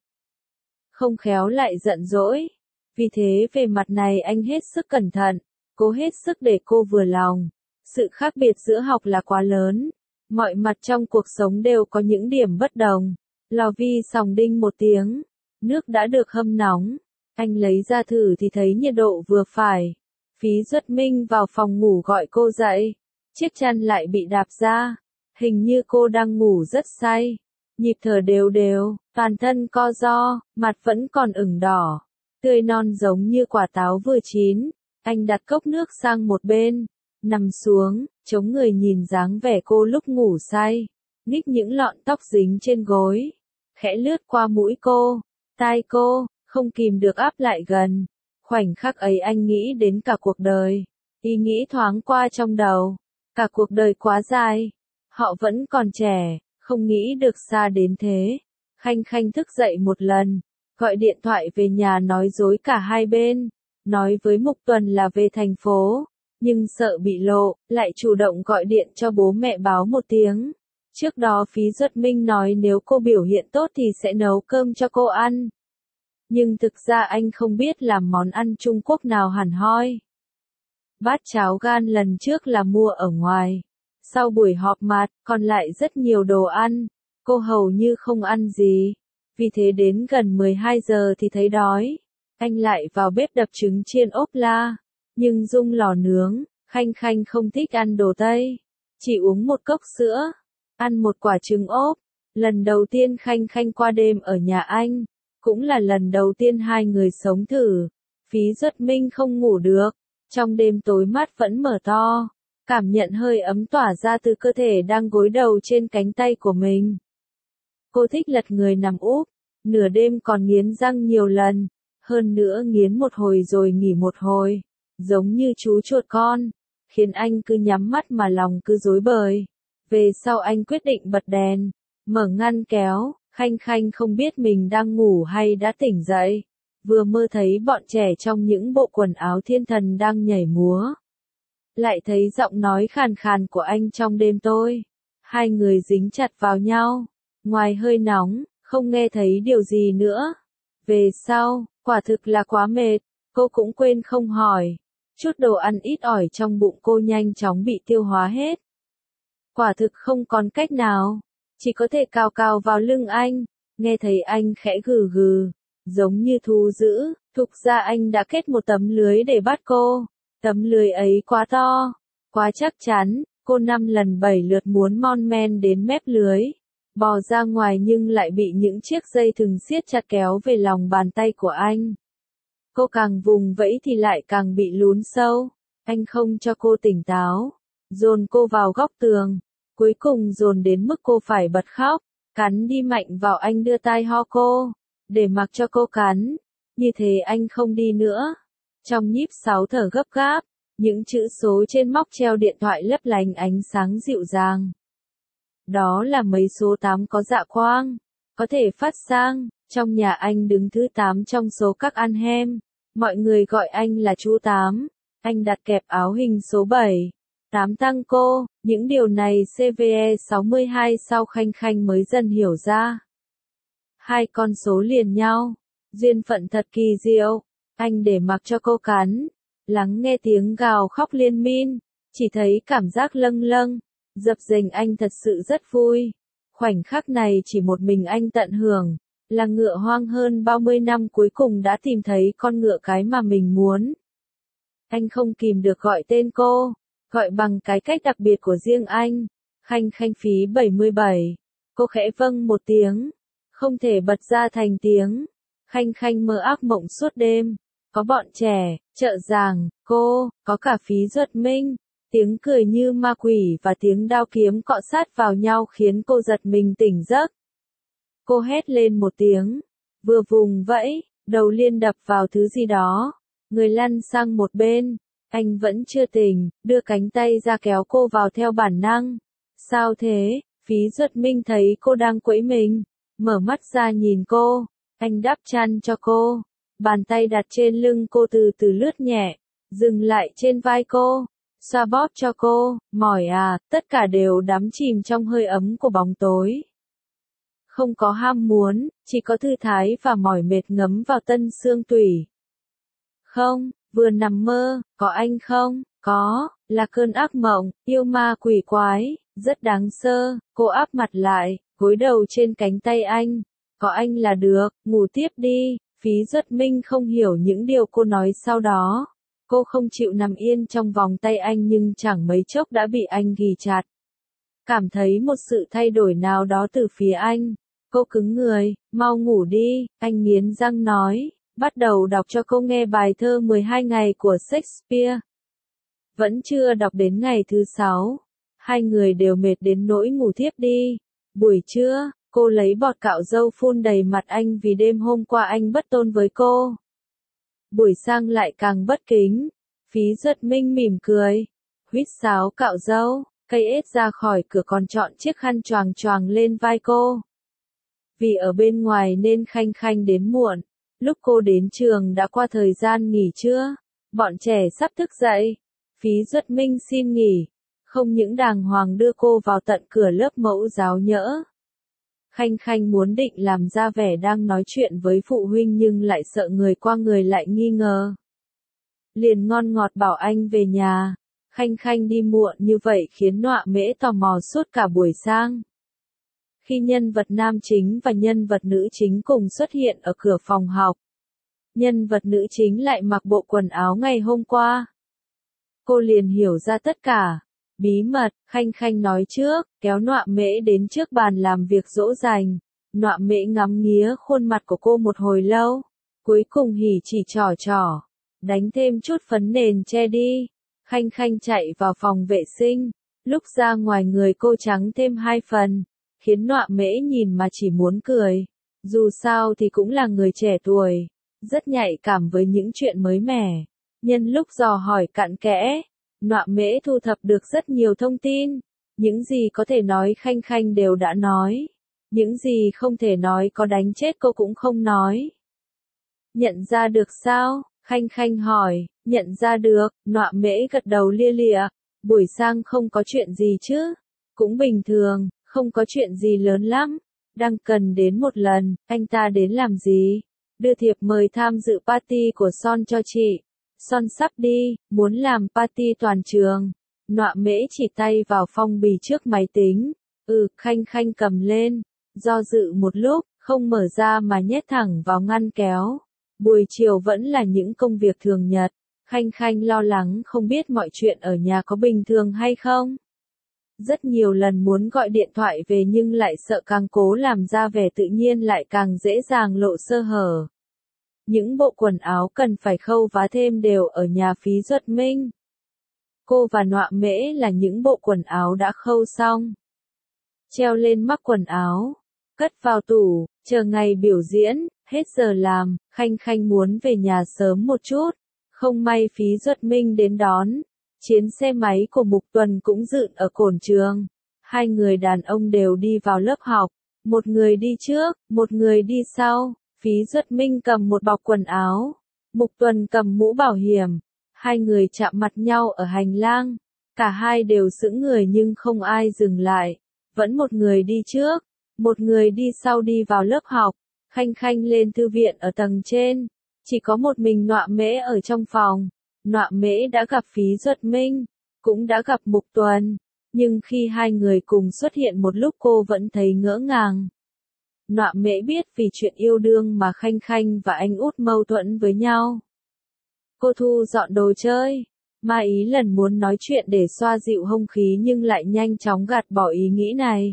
Không khéo lại giận dỗi. Vì thế về mặt này anh hết sức cẩn thận, cố hết sức để cô vừa lòng. Sự khác biệt giữa học là quá lớn. Mọi mặt trong cuộc sống đều có những điểm bất đồng. Lò vi sóng đinh một tiếng. Nước đã được hâm nóng. Anh lấy ra thử thì thấy nhiệt độ vừa phải. Phí Duất Minh vào phòng ngủ gọi cô dậy. Chiếc chăn lại bị đạp ra. Hình như cô đang ngủ rất say. Nhịp thở đều đều, toàn thân co ro, mặt vẫn còn ửng đỏ. Tươi non giống như quả táo vừa chín. Anh đặt cốc nước sang một bên. Nằm xuống, chống người nhìn dáng vẻ cô lúc ngủ say. Nhích những lọn tóc dính trên gối. Khẽ lướt qua mũi cô, tai cô, không kìm được áp lại gần. Khoảnh khắc ấy anh nghĩ đến cả cuộc đời. Ý nghĩ thoáng qua trong đầu. Cả cuộc đời quá dài. Họ vẫn còn trẻ, không nghĩ được xa đến thế. Khanh Khanh thức dậy một lần, gọi điện thoại về nhà nói dối cả hai bên. Nói với Mục Tuần là về thành phố, nhưng sợ bị lộ, lại chủ động gọi điện cho bố mẹ báo một tiếng. Trước đó Phí Duất Minh nói nếu cô biểu hiện tốt thì sẽ nấu cơm cho cô ăn. Nhưng thực ra anh không biết làm món ăn Trung Quốc nào hẳn hoi. Bát cháo gan lần trước là mua ở ngoài. Sau buổi họp mặt, còn lại rất nhiều đồ ăn. Cô hầu như không ăn gì. Vì thế đến gần mười hai giờ thì thấy đói. Anh lại vào bếp đập trứng chiên ốp la. Nhưng Dung lò nướng, Khanh Khanh không thích ăn đồ Tây. Chỉ uống một cốc sữa. Ăn một quả trứng ốp. Lần đầu tiên Khanh Khanh qua đêm ở nhà anh. Cũng là lần đầu tiên hai người sống thử. Phí Duất Minh không ngủ được. Trong đêm tối mắt vẫn mở to. Cảm nhận hơi ấm tỏa ra từ cơ thể đang gối đầu trên cánh tay của mình. Cô thích lật người nằm úp. Nửa đêm còn nghiến răng nhiều lần. Hơn nữa nghiến một hồi rồi nghỉ một hồi. Giống như chú chuột con. Khiến anh cứ nhắm mắt mà lòng cứ rối bời. Về sau anh quyết định bật đèn. Mở ngăn kéo. Khanh Khanh không biết mình đang ngủ hay đã tỉnh dậy. Vừa mơ thấy bọn trẻ trong những bộ quần áo thiên thần đang nhảy múa. Lại thấy giọng nói khàn khàn của anh trong đêm tối. Hai người dính chặt vào nhau. Ngoài hơi nóng, không nghe thấy điều gì nữa. Về sau, quả thực là quá mệt. Cô cũng quên không hỏi. Chút đồ ăn ít ỏi trong bụng cô nhanh chóng bị tiêu hóa hết. Quả thực không còn cách nào. Chỉ có thể cào cào vào lưng anh. Nghe thấy anh khẽ gừ gừ. Giống như thú dữ. Thực ra anh đã kết một tấm lưới để bắt cô. Tấm lưới ấy quá to. Quá chắc chắn. Cô năm lần bảy lượt muốn mon men đến mép lưới. Bò ra ngoài nhưng lại bị những chiếc dây thừng siết chặt kéo về lòng bàn tay của anh. Cô càng vùng vẫy thì lại càng bị lún sâu. Anh không cho cô tỉnh táo. Dồn cô vào góc tường. Cuối cùng dồn đến mức cô phải bật khóc. Cắn đi mạnh vào anh đưa tai ho cô. Để mặc cho cô cắn. Như thế anh không đi nữa. Trong nhíp sáu thở gấp gáp. Những chữ số trên móc treo điện thoại lấp lánh ánh sáng dịu dàng. Đó là mấy số tám có dạ quang. Có thể phát sang. Trong nhà anh đứng thứ tám trong số các ăn hem. Mọi người gọi anh là chú Tám. Anh đặt kẹp áo hình số bảy. Tám tăng cô, những điều này xê vê e sáu mươi hai sau Khanh Khanh mới dần hiểu ra. Hai con số liền nhau. Duyên phận thật kỳ diệu. Anh để mặc cho cô cắn. Lắng nghe tiếng gào khóc liên miên. Chỉ thấy cảm giác lâng lâng. Dập dềnh anh thật sự rất vui. Khoảnh khắc này chỉ một mình anh tận hưởng. Là ngựa hoang hơn ba mươi năm cuối cùng đã tìm thấy con ngựa cái mà mình muốn. Anh không kìm được gọi tên cô. Gọi bằng cái cách đặc biệt của riêng anh. Khanh Khanh phí bảy mươi bảy. Cô khẽ vâng một tiếng. Không thể bật ra thành tiếng. Khanh Khanh mơ ác mộng suốt đêm. Có bọn trẻ, trợ giảng, cô, có cả Phí Duật Minh. Tiếng cười như ma quỷ và tiếng đao kiếm cọ sát vào nhau khiến cô giật mình tỉnh giấc. Cô hét lên một tiếng. Vừa vùng vẫy, đầu liên đập vào thứ gì đó. Người lăn sang một bên. Anh vẫn chưa tỉnh, đưa cánh tay ra kéo cô vào theo bản năng. Sao thế? Phí Duật Minh thấy cô đang quẫy mình. Mở mắt ra nhìn cô. Anh đắp chăn cho cô. Bàn tay đặt trên lưng cô từ từ lướt nhẹ. Dừng lại trên vai cô. Xoa bóp cho cô. Mỏi à, tất cả đều đắm chìm trong hơi ấm của bóng tối. Không có ham muốn, chỉ có thư thái và mỏi mệt ngấm vào tân xương tủy. Không, vừa nằm mơ, có anh không? Có, là cơn ác mộng, yêu ma quỷ quái, rất đáng sợ. Cô áp mặt lại, gối đầu trên cánh tay anh. Có anh là được, ngủ tiếp đi. Phí Duật Minh không hiểu những điều cô nói sau đó. Cô không chịu nằm yên trong vòng tay anh nhưng chẳng mấy chốc đã bị anh ghì chặt. Cảm thấy một sự thay đổi nào đó từ phía anh. Cô cứng người, mau ngủ đi, anh nghiến răng nói, bắt đầu đọc cho cô nghe bài thơ mười hai ngày của Shakespeare. Vẫn chưa đọc đến ngày thứ sáu. Hai người đều mệt đến nỗi ngủ thiếp đi. Buổi trưa, cô lấy bọt cạo râu phun đầy mặt anh vì đêm hôm qua anh bất tôn với cô. Buổi sang lại càng bất kính. Phí Duật Minh mỉm cười. Huýt sáo cạo râu, cây ếch ra khỏi cửa còn chọn chiếc khăn choàng choàng lên vai cô. Vì ở bên ngoài nên Khanh Khanh đến muộn. Lúc cô đến trường đã qua thời gian nghỉ trưa. Bọn trẻ sắp thức dậy. Phí Duật Minh xin nghỉ. Không những đàng hoàng đưa cô vào tận cửa lớp mẫu giáo nhỡ. Khanh Khanh muốn định làm ra vẻ đang nói chuyện với phụ huynh nhưng lại sợ người qua người lại nghi ngờ. Liền ngon ngọt bảo anh về nhà. Khanh Khanh đi muộn như vậy khiến Nọa Mễ tò mò suốt cả buổi sang. Khi nhân vật nam chính và nhân vật nữ chính cùng xuất hiện ở cửa phòng học. Nhân vật nữ chính lại mặc bộ quần áo ngày hôm qua. Cô liền hiểu ra tất cả. Bí mật, Khanh Khanh nói trước, kéo Nọa Mễ đến trước bàn làm việc dỗ dành. Nọa Mễ ngắm nghía khuôn mặt của cô một hồi lâu. Cuối cùng hỉ chỉ trỏ trỏ. Đánh thêm chút phấn nền che đi. Khanh Khanh chạy vào phòng vệ sinh. Lúc ra ngoài người cô trắng thêm hai phần. Khiến Nọa Mễ nhìn mà chỉ muốn cười. Dù sao thì cũng là người trẻ tuổi. Rất nhạy cảm với những chuyện mới mẻ. Nhân lúc dò hỏi cặn kẽ. Nọa Mễ thu thập được rất nhiều thông tin. Những gì có thể nói Khanh Khanh đều đã nói. Những gì không thể nói có đánh chết cô cũng không nói. Nhận ra được sao? Khanh Khanh hỏi. Nhận ra được, Nọa Mễ gật đầu lia lịa. Buổi sang không có chuyện gì chứ? Cũng bình thường, không có chuyện gì lớn lắm. Đang cần đến một lần, anh ta đến làm gì? Đưa thiệp mời tham dự party của Son cho chị. Son sắp đi, muốn làm party toàn trường. Nọa Mễ chỉ tay vào phong bì trước máy tính. Ừ, Khanh Khanh cầm lên. Do dự một lúc, không mở ra mà nhét thẳng vào ngăn kéo. Buổi chiều vẫn là những công việc thường nhật. Khanh Khanh lo lắng không biết mọi chuyện ở nhà có bình thường hay không. Rất nhiều lần muốn gọi điện thoại về nhưng lại sợ càng cố làm ra vẻ tự nhiên lại càng dễ dàng lộ sơ hở. Những bộ quần áo cần phải khâu vá thêm đều ở nhà Phí Duật Minh. Cô và Nọa Mễ là những bộ quần áo đã khâu xong. Treo lên mắc quần áo. Cất vào tủ, chờ ngày biểu diễn, hết giờ làm, Khanh Khanh muốn về nhà sớm một chút. Không may Phí Duật Minh đến đón. Chiến xe máy của Mục Tuần cũng dựng ở cổng trường. Hai người đàn ông đều đi vào lớp học. Một người đi trước, một người đi sau. Phí Duật Minh cầm một bọc quần áo. Mục Tuần cầm mũ bảo hiểm, hai người chạm mặt nhau ở hành lang, cả hai đều sững người nhưng không ai dừng lại, vẫn một người đi trước, một người đi sau đi vào lớp học, Khanh Khanh lên thư viện ở tầng trên, chỉ có một mình Nọa Mễ ở trong phòng. Nọa Mễ đã gặp Phí Duật Minh, cũng đã gặp Mục Tuần, nhưng khi hai người cùng xuất hiện một lúc cô vẫn thấy ngỡ ngàng. Nọa Mễ biết vì chuyện yêu đương mà Khanh Khanh và anh út mâu thuẫn với nhau. Cô thu dọn đồ chơi, Mai Ý lần muốn nói chuyện để xoa dịu hông khí nhưng lại nhanh chóng gạt bỏ ý nghĩ này.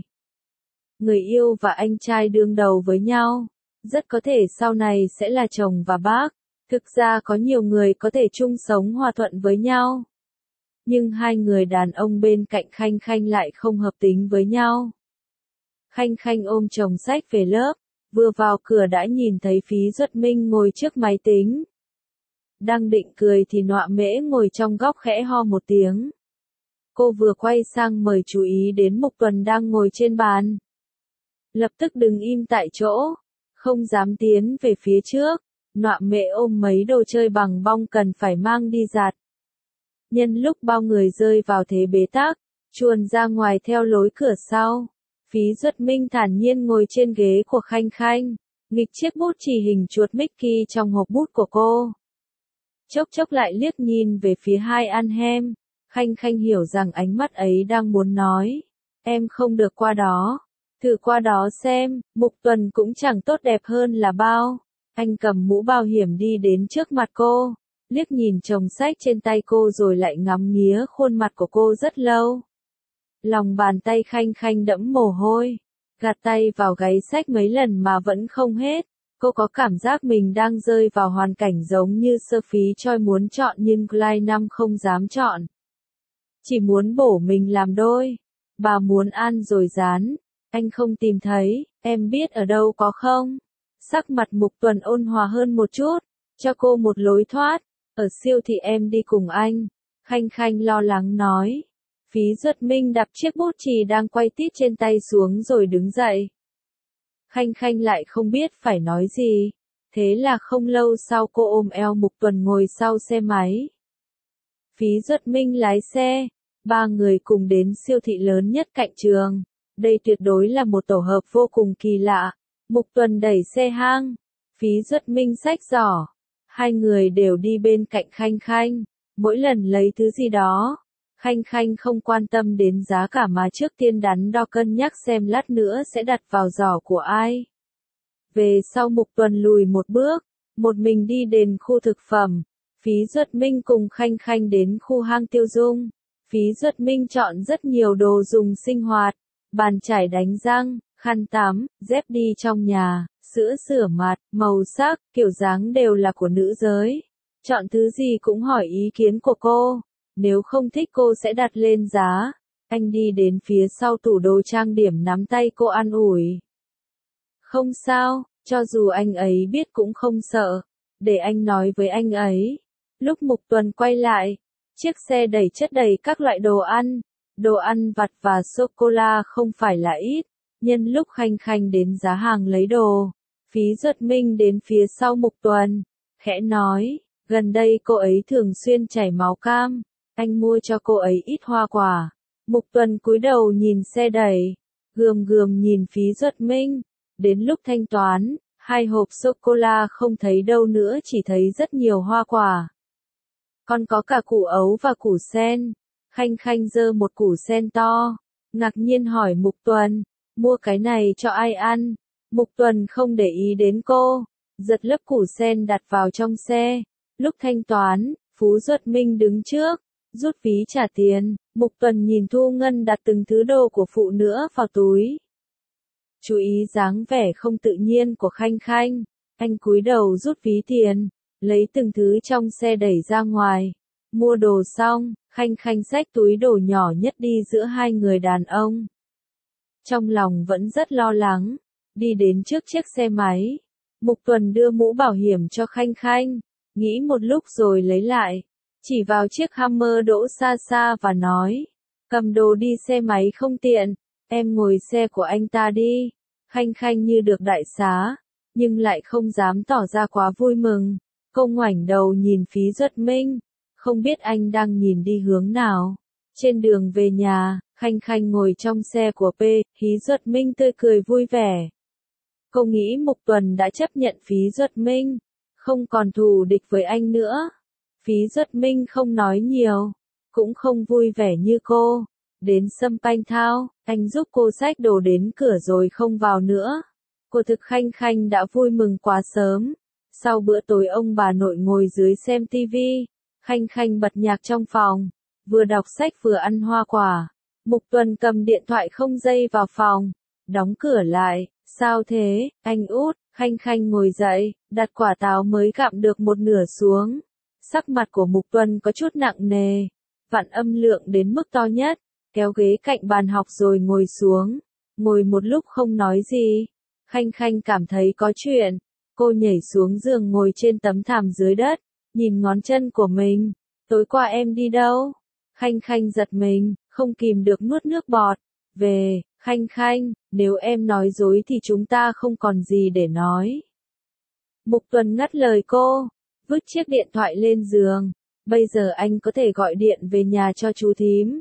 Người yêu và anh trai đương đầu với nhau, rất có thể sau này sẽ là chồng và bác. Thực ra có nhiều người có thể chung sống hòa thuận với nhau. Nhưng hai người đàn ông bên cạnh Khanh Khanh lại không hợp tính với nhau. Khanh Khanh ôm chồng sách về lớp, vừa vào cửa đã nhìn thấy Phí Duật Minh ngồi trước máy tính. Đang định cười thì Nọa Mễ ngồi trong góc khẽ ho một tiếng. Cô vừa quay sang mời chú ý đến Mục Tuần đang ngồi trên bàn. Lập tức đứng im tại chỗ, không dám tiến về phía trước. Nọa Mễ ôm mấy đồ chơi bằng bong cần phải mang đi giặt. Nhân lúc bao người rơi vào thế bế tắc, chuồn ra ngoài theo lối cửa sau. Phí Duật Minh thản nhiên ngồi trên ghế của Khanh Khanh, nghịch chiếc bút chì hình chuột Mickey trong hộp bút của cô. Chốc chốc lại liếc nhìn về phía hai ăn hem, Khanh Khanh hiểu rằng ánh mắt ấy đang muốn nói, em không được qua đó, thử qua đó xem. Mục Tuần cũng chẳng tốt đẹp hơn là bao. Anh cầm mũ bảo hiểm đi đến trước mặt cô, liếc nhìn chồng sách trên tay cô rồi lại ngắm nghía khuôn mặt của cô rất lâu. Lòng bàn tay Khanh Khanh đẫm mồ hôi, gạt tay vào gáy sách mấy lần mà vẫn không hết. Cô có cảm giác mình đang rơi vào hoàn cảnh giống như Sophie Choi muốn chọn nhưng Clyde Năm không dám chọn. Chỉ muốn bổ mình làm đôi. Bà muốn ăn rồi dán. Anh không tìm thấy, em biết ở đâu có không? Sắc mặt Mục Tuần ôn hòa hơn một chút, cho cô một lối thoát. Ở siêu thị em đi cùng anh. Khanh Khanh lo lắng nói. Phí Duật Minh đạp chiếc bút chì đang quay tít trên tay xuống rồi đứng dậy. Khanh Khanh lại không biết phải nói gì. Thế là không lâu sau cô ôm eo Mục Tuần ngồi sau xe máy. Phí Duật Minh lái xe. Ba người cùng đến siêu thị lớn nhất cạnh trường. Đây tuyệt đối là một tổ hợp vô cùng kỳ lạ. Mục Tuần đẩy xe hang. Phí Duật Minh xách giỏ. Hai người đều đi bên cạnh Khanh Khanh. Mỗi lần lấy thứ gì đó. Khanh Khanh không quan tâm đến giá cả mà trước tiên đắn đo cân nhắc xem lát nữa sẽ đặt vào giỏ của ai. Về sau Mục Tuần lùi một bước, một mình đi đến khu thực phẩm. Phí Duật Minh cùng Khanh Khanh đến khu hang tiêu dung. Phí Duật Minh chọn rất nhiều đồ dùng sinh hoạt, bàn chải đánh răng, khăn tắm, dép đi trong nhà, sữa rửa mặt, màu sắc, kiểu dáng đều là của nữ giới. Chọn thứ gì cũng hỏi ý kiến của cô. Nếu không thích cô sẽ đặt lên giá. Anh đi đến phía sau tủ đồ trang điểm nắm tay cô an ủi. Không sao, cho dù anh ấy biết cũng không sợ. Để anh nói với anh ấy. Lúc Mục Tuần quay lại, chiếc xe đẩy chất đầy các loại đồ ăn. Đồ ăn vặt và sô-cô-la không phải là ít. Nhân lúc Khanh Khanh đến giá hàng lấy đồ, Phí Duật Minh đến phía sau Mục Tuần, khẽ nói, gần đây cô ấy thường xuyên chảy máu cam. Anh mua cho cô ấy ít hoa quả. Mục Tuần cúi đầu nhìn xe đẩy, gườm gườm nhìn Phí Duật Minh. Đến lúc thanh toán, hai hộp sô-cô-la không thấy đâu nữa, chỉ thấy rất nhiều hoa quả. Còn có cả củ ấu và củ sen. Khanh Khanh giơ một củ sen to, ngạc nhiên hỏi Mục Tuần, mua cái này cho ai ăn? Mục Tuần không để ý đến cô, giật lớp củ sen đặt vào trong xe. Lúc thanh toán, Phú Duật Minh đứng trước, rút ví trả tiền. Mục Tuần nhìn Thu Ngân đặt từng thứ đồ của phụ nữ vào túi. Chú ý dáng vẻ không tự nhiên của Khanh Khanh. Anh cúi đầu rút ví tiền, lấy từng thứ trong xe đẩy ra ngoài. Mua đồ xong, Khanh Khanh xách túi đồ nhỏ nhất đi giữa hai người đàn ông. Trong lòng vẫn rất lo lắng, đi đến trước chiếc xe máy. Mục Tuần đưa mũ bảo hiểm cho Khanh Khanh, nghĩ một lúc rồi lấy lại, chỉ vào chiếc Hummer đỗ xa xa và nói, cầm đồ đi xe máy không tiện, em ngồi xe của anh ta đi. Khanh Khanh như được đại xá, nhưng lại không dám tỏ ra quá vui mừng. Cô ngoảnh đầu nhìn Phí Duật Minh, không biết anh đang nhìn đi hướng nào. Trên đường về nhà, Khanh Khanh ngồi trong xe của P, Phí Duật Minh tươi cười vui vẻ. Cô nghĩ Mục Tuần đã chấp nhận Phí Duật Minh, không còn thù địch với anh nữa. Phí Duật Minh không nói nhiều, cũng không vui vẻ như cô. Đến Sâm Panh Thao, anh giúp cô xách đồ đến cửa rồi không vào nữa. Cô thực Khanh Khanh đã vui mừng quá sớm. Sau bữa tối ông bà nội ngồi dưới xem tivi, Khanh Khanh bật nhạc trong phòng, vừa đọc sách vừa ăn hoa quả. Mục Tuần cầm điện thoại không dây vào phòng, đóng cửa lại. Sao thế, anh út? Khanh Khanh ngồi dậy, đặt quả táo mới gặm được một nửa xuống. Sắc mặt của Mục Tuần có chút nặng nề, vặn âm lượng đến mức to nhất, kéo ghế cạnh bàn học rồi ngồi xuống. Ngồi một lúc không nói gì, Khanh Khanh cảm thấy có chuyện. Cô nhảy xuống giường ngồi trên tấm thảm dưới đất, nhìn ngón chân của mình. Tối qua em đi đâu? Khanh Khanh giật mình, không kìm được nuốt nước bọt. Về, Khanh Khanh, nếu em nói dối thì chúng ta không còn gì để nói. Mục Tuần ngắt lời cô, vứt chiếc điện thoại lên giường. Bây giờ anh có thể gọi điện về nhà cho chú thím.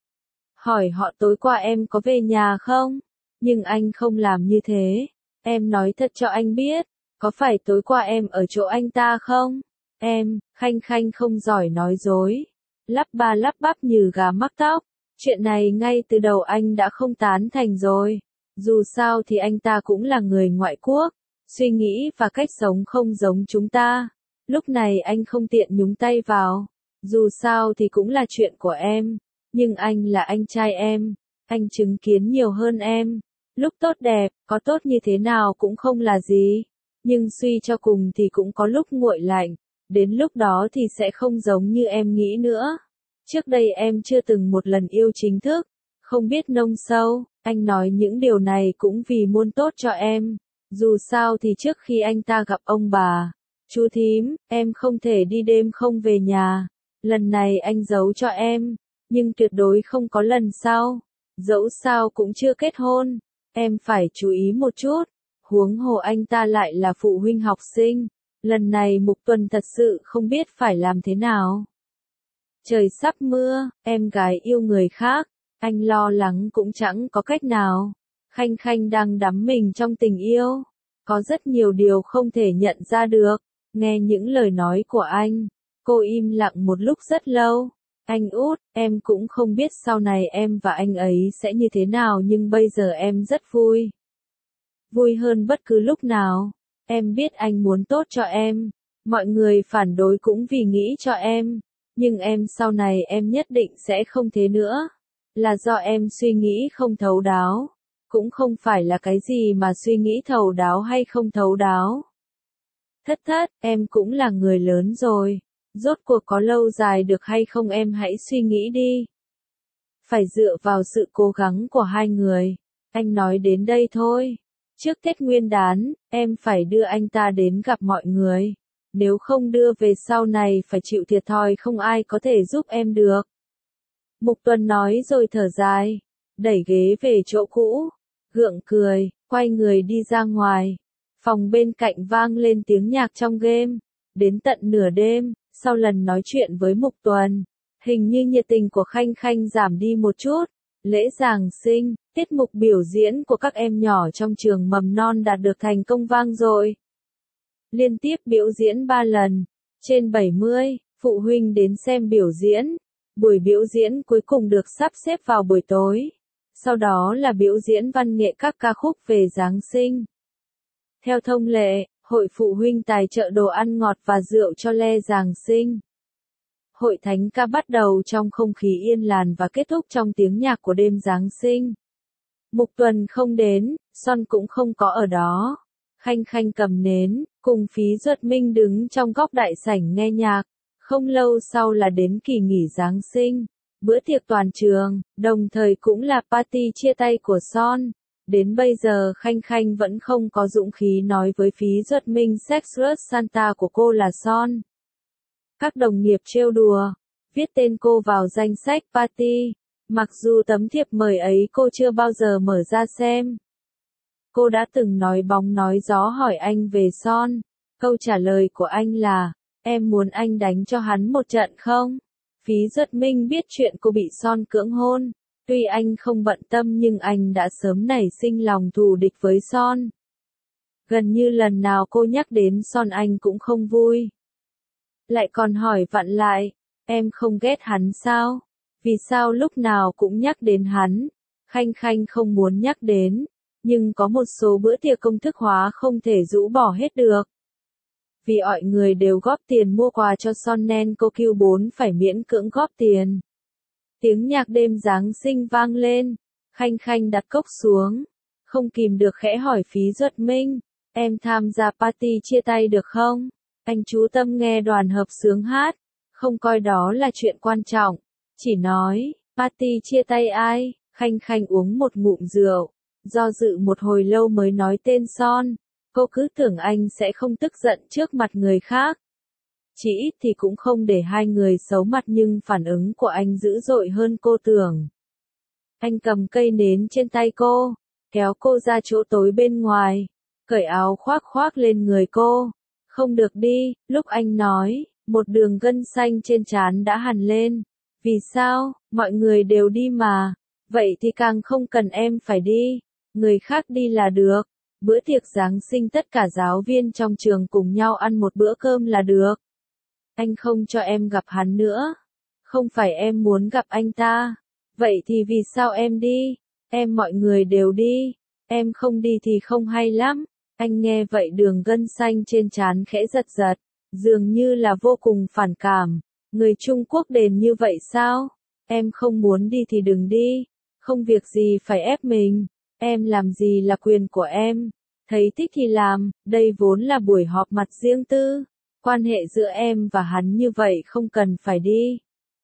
Hỏi họ tối qua em có về nhà không? Nhưng anh không làm như thế. Em nói thật cho anh biết, có phải tối qua em ở chỗ anh ta không? Em, Khanh Khanh không giỏi nói dối. Lắp ba lắp bắp như gà mắc tóc. Chuyện này ngay từ đầu anh đã không tán thành rồi. Dù sao thì anh ta cũng là người ngoại quốc. Suy nghĩ và cách sống không giống chúng ta. Lúc này anh không tiện nhúng tay vào. Dù sao thì cũng là chuyện của em. Nhưng anh là anh trai em. Anh chứng kiến nhiều hơn em. Lúc tốt đẹp, có tốt như thế nào cũng không là gì. Nhưng suy cho cùng thì cũng có lúc nguội lạnh. Đến lúc đó thì sẽ không giống như em nghĩ nữa. Trước đây em chưa từng một lần yêu chính thức. Không biết nông sâu. Anh nói những điều này cũng vì muốn tốt cho em. Dù sao thì trước khi anh ta gặp ông bà, chú thím, em không thể đi đêm không về nhà. Lần này anh giấu cho em. Nhưng tuyệt đối không có lần sau. Dẫu sao cũng chưa kết hôn. Em phải chú ý một chút. Huống hồ anh ta lại là phụ huynh học sinh. Lần này Mục Tuần thật sự không biết phải làm thế nào. Trời sắp mưa, em gái yêu người khác. Anh lo lắng cũng chẳng có cách nào. Khanh Khanh đang đắm mình trong tình yêu. Có rất nhiều điều không thể nhận ra được. Nghe những lời nói của anh, cô im lặng một lúc rất lâu. Anh út, em cũng không biết sau này em và anh ấy sẽ như thế nào nhưng bây giờ em rất vui. Vui hơn bất cứ lúc nào. Em biết anh muốn tốt cho em. Mọi người phản đối cũng vì nghĩ cho em. Nhưng em sau này em nhất định sẽ không thế nữa. Là do em suy nghĩ không thấu đáo. Cũng không phải là cái gì mà suy nghĩ thấu đáo hay không thấu đáo. Thất thất, em cũng là người lớn rồi. Rốt cuộc có lâu dài được hay không em hãy suy nghĩ đi. Phải dựa vào sự cố gắng của hai người. Anh nói đến đây thôi. Trước Tết Nguyên đán, em phải đưa anh ta đến gặp mọi người. Nếu không đưa về sau này phải chịu thiệt thòi không ai có thể giúp em được. Mục Tuần nói rồi thở dài. Đẩy ghế về chỗ cũ. Gượng cười, quay người đi ra ngoài. Phòng bên cạnh vang lên tiếng nhạc trong game. Đến tận nửa đêm, sau lần nói chuyện với Mục Tuần, hình như nhiệt tình của Khanh Khanh giảm đi một chút. Lễ Giáng sinh, tiết mục biểu diễn của các em nhỏ trong trường mầm non đạt được thành công vang dội. Liên tiếp biểu diễn ba lần, trên bảy mươi, phụ huynh đến xem biểu diễn. Buổi biểu diễn cuối cùng được sắp xếp vào buổi tối. Sau đó là biểu diễn văn nghệ các ca khúc về Giáng sinh. Theo thông lệ, hội phụ huynh tài trợ đồ ăn ngọt và rượu cho lễ Giáng sinh. Hội thánh ca bắt đầu trong không khí yên làn và kết thúc trong tiếng nhạc của đêm Giáng sinh. Mục Tuần không đến, Son cũng không có ở đó. Khanh Khanh cầm nến, cùng Phí Duật Minh đứng trong góc đại sảnh nghe nhạc. Không lâu sau là đến kỳ nghỉ Giáng sinh, bữa tiệc toàn trường, đồng thời cũng là party chia tay của Son. Đến bây giờ Khanh Khanh vẫn không có dũng khí nói với Phí Duật Minh Secret Santa của cô là Son. Các đồng nghiệp trêu đùa, viết tên cô vào danh sách party, mặc dù tấm thiệp mời ấy cô chưa bao giờ mở ra xem. Cô đã từng nói bóng nói gió hỏi anh về Son, câu trả lời của anh là, em muốn anh đánh cho hắn một trận không? Phí Duất Minh biết chuyện cô bị Son cưỡng hôn. Tuy anh không bận tâm nhưng anh đã sớm nảy sinh lòng thù địch với Son. Gần như lần nào cô nhắc đến Son anh cũng không vui. Lại còn hỏi vặn lại, em không ghét hắn sao? Vì sao lúc nào cũng nhắc đến hắn? Khanh Khanh không muốn nhắc đến, nhưng có một số bữa tiệc công thức hóa không thể rũ bỏ hết được. Vì mọi người đều góp tiền mua quà cho Son nên cô Q bốn phải miễn cưỡng góp tiền. Tiếng nhạc đêm Giáng sinh vang lên, Khanh Khanh đặt cốc xuống, không kìm được khẽ hỏi Phí Duất Minh, em tham gia party chia tay được không? Anh chú tâm nghe đoàn hợp xướng hát, không coi đó là chuyện quan trọng, chỉ nói, party chia tay ai? Khanh Khanh uống một ngụm rượu, do dự một hồi lâu mới nói tên Son, cô cứ tưởng anh sẽ không tức giận trước mặt người khác. Chỉ ít thì cũng không để hai người xấu mặt nhưng phản ứng của anh dữ dội hơn cô tưởng. Anh cầm cây nến trên tay cô, kéo cô ra chỗ tối bên ngoài, cởi áo khoác khoác lên người cô. Không được đi, lúc anh nói, một đường gân xanh trên trán đã hằn lên. Vì sao, mọi người đều đi mà, vậy thì càng không cần em phải đi, người khác đi là được. Bữa tiệc Giáng sinh tất cả giáo viên trong trường cùng nhau ăn một bữa cơm là được. Anh không cho em gặp hắn nữa. Không phải em muốn gặp anh ta. Vậy thì vì sao em đi? Em mọi người đều đi. Em không đi thì không hay lắm. Anh nghe vậy đường gân xanh trên trán khẽ giật giật. Dường như là vô cùng phản cảm. Người Trung Quốc đền như vậy sao? Em không muốn đi thì đừng đi. Không việc gì phải ép mình. Em làm gì là quyền của em. Thấy thích thì làm, đây vốn là buổi họp mặt riêng tư. Quan hệ giữa em và hắn như vậy không cần phải đi.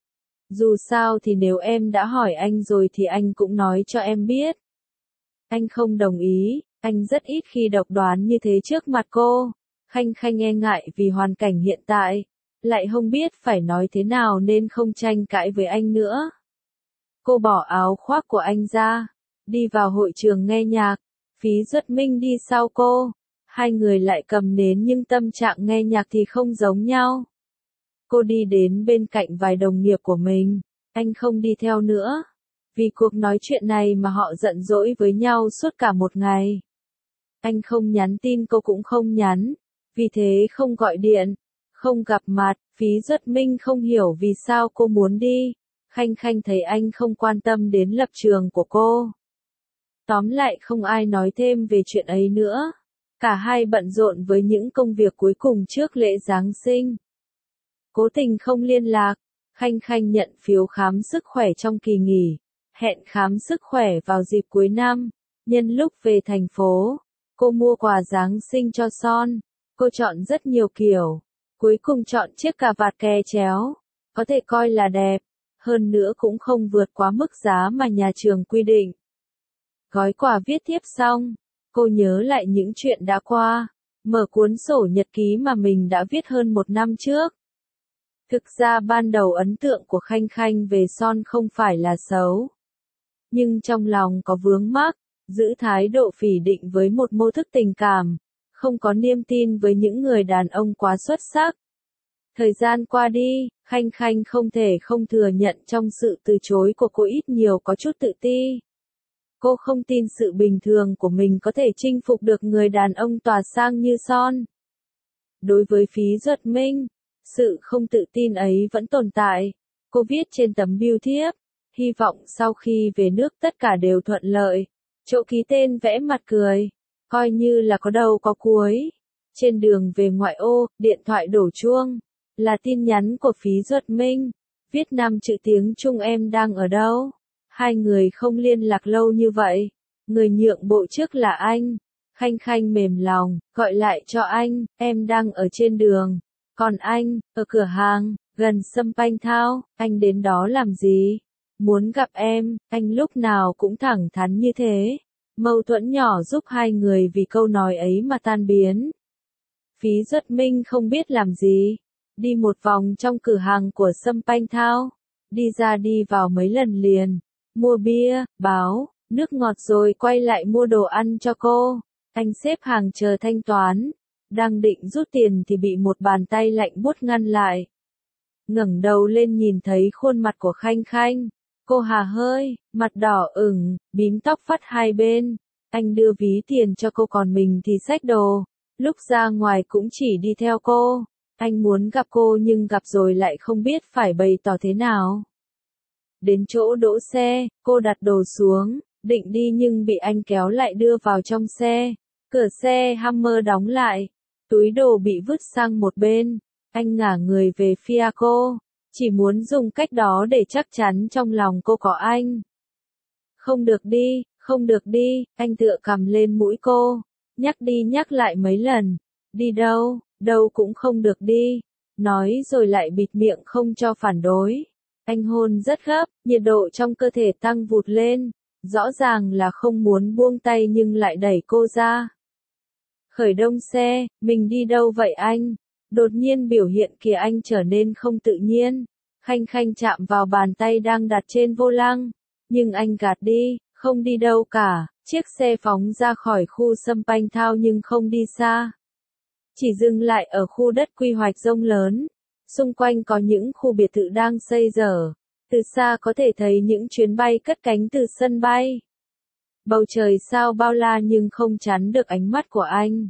Dù sao thì nếu em đã hỏi anh rồi thì anh cũng nói cho em biết. Anh không đồng ý, anh rất ít khi độc đoán như thế trước mặt cô. Khanh Khanh e ngại vì hoàn cảnh hiện tại, lại không biết phải nói thế nào nên không tranh cãi với anh nữa. Cô bỏ áo khoác của anh ra, đi vào hội trường nghe nhạc, Phí Duất Minh đi sau cô. Hai người lại cầm nến nhưng tâm trạng nghe nhạc thì không giống nhau. Cô đi đến bên cạnh vài đồng nghiệp của mình, anh không đi theo nữa. Vì cuộc nói chuyện này mà họ giận dỗi với nhau suốt cả một ngày. Anh không nhắn tin cô cũng không nhắn, vì thế không gọi điện, không gặp mặt. Phí Duất Minh không hiểu vì sao cô muốn đi. Khanh Khanh thấy anh không quan tâm đến lập trường của cô. Tóm lại không ai nói thêm về chuyện ấy nữa. Cả hai bận rộn với những công việc cuối cùng trước lễ Giáng sinh. Cố tình không liên lạc, Khanh Khanh nhận phiếu khám sức khỏe trong kỳ nghỉ, hẹn khám sức khỏe vào dịp cuối năm. Nhân lúc về thành phố, cô mua quà Giáng sinh cho Son. Cô chọn rất nhiều kiểu, cuối cùng chọn chiếc cà vạt kè chéo, có thể coi là đẹp, hơn nữa cũng không vượt quá mức giá mà nhà trường quy định. Gói quà viết tiếp xong, cô nhớ lại những chuyện đã qua, mở cuốn sổ nhật ký mà mình đã viết hơn một năm trước. Thực ra ban đầu ấn tượng của Khanh Khanh về Son không phải là xấu. Nhưng trong lòng có vướng mắc, giữ thái độ phỉ định với một mô thức tình cảm, không có niềm tin với những người đàn ông quá xuất sắc. Thời gian qua đi, Khanh Khanh không thể không thừa nhận trong sự từ chối của cô ít nhiều có chút tự ti. Cô không tin sự bình thường của mình có thể chinh phục được người đàn ông tỏa sang như Son. Đối với Phí Duất Minh, sự không tự tin ấy vẫn tồn tại. Cô viết trên tấm bưu thiếp, hy vọng sau khi về nước tất cả đều thuận lợi. Chỗ ký tên vẽ mặt cười, coi như là có đầu có cuối. Trên đường về ngoại ô, điện thoại đổ chuông, là tin nhắn của Phí Duất Minh. Viết năm chữ tiếng Trung em đang ở đâu? Hai người không liên lạc lâu như vậy. Người nhượng bộ trước là anh. Khanh Khanh mềm lòng, gọi lại cho anh, em đang ở trên đường. Còn anh, ở cửa hàng, gần Sâm Panh Thao, anh đến đó làm gì? Muốn gặp em, anh lúc nào cũng thẳng thắn như thế. Mâu thuẫn nhỏ giúp hai người vì câu nói ấy mà tan biến. Phí Duất Minh không biết làm gì. Đi một vòng trong cửa hàng của Sâm Panh Thao. Đi ra đi vào mấy lần liền. Mua bia, báo, nước ngọt rồi quay lại mua đồ ăn cho cô. Anh xếp hàng chờ thanh toán. Đang định rút tiền thì bị một bàn tay lạnh buốt ngăn lại. Ngẩng đầu lên nhìn thấy khuôn mặt của Khanh Khanh. Cô hà hơi, mặt đỏ ửng, bím tóc phắt hai bên. Anh đưa ví tiền cho cô còn mình thì xách đồ. Lúc ra ngoài cũng chỉ đi theo cô. Anh muốn gặp cô nhưng gặp rồi lại không biết phải bày tỏ thế nào. Đến chỗ đỗ xe, cô đặt đồ xuống, định đi nhưng bị anh kéo lại đưa vào trong xe. Cửa xe Hummer đóng lại, túi đồ bị vứt sang một bên. Anh ngả người về phía cô, chỉ muốn dùng cách đó để chắc chắn trong lòng cô có anh. Không được đi, không được đi, anh tựa cằm lên mũi cô, nhắc đi nhắc lại mấy lần. Đi đâu, đâu cũng không được đi. Nói rồi lại bịt miệng không cho phản đối. Anh hôn rất gấp, nhiệt độ trong cơ thể tăng vụt lên. Rõ ràng là không muốn buông tay nhưng lại đẩy cô ra. Khởi động xe, mình đi đâu vậy anh? Đột nhiên biểu hiện kia anh trở nên không tự nhiên. Khanh Khanh chạm vào bàn tay đang đặt trên vô lăng. Nhưng anh gạt đi, không đi đâu cả. Chiếc xe phóng ra khỏi khu Sâm Panh Thao nhưng không đi xa. Chỉ dừng lại ở khu đất quy hoạch rông lớn. Xung quanh có những khu biệt thự đang xây dở. Từ xa có thể thấy những chuyến bay cất cánh từ sân bay. Bầu trời sao bao la nhưng không chắn được ánh mắt của anh.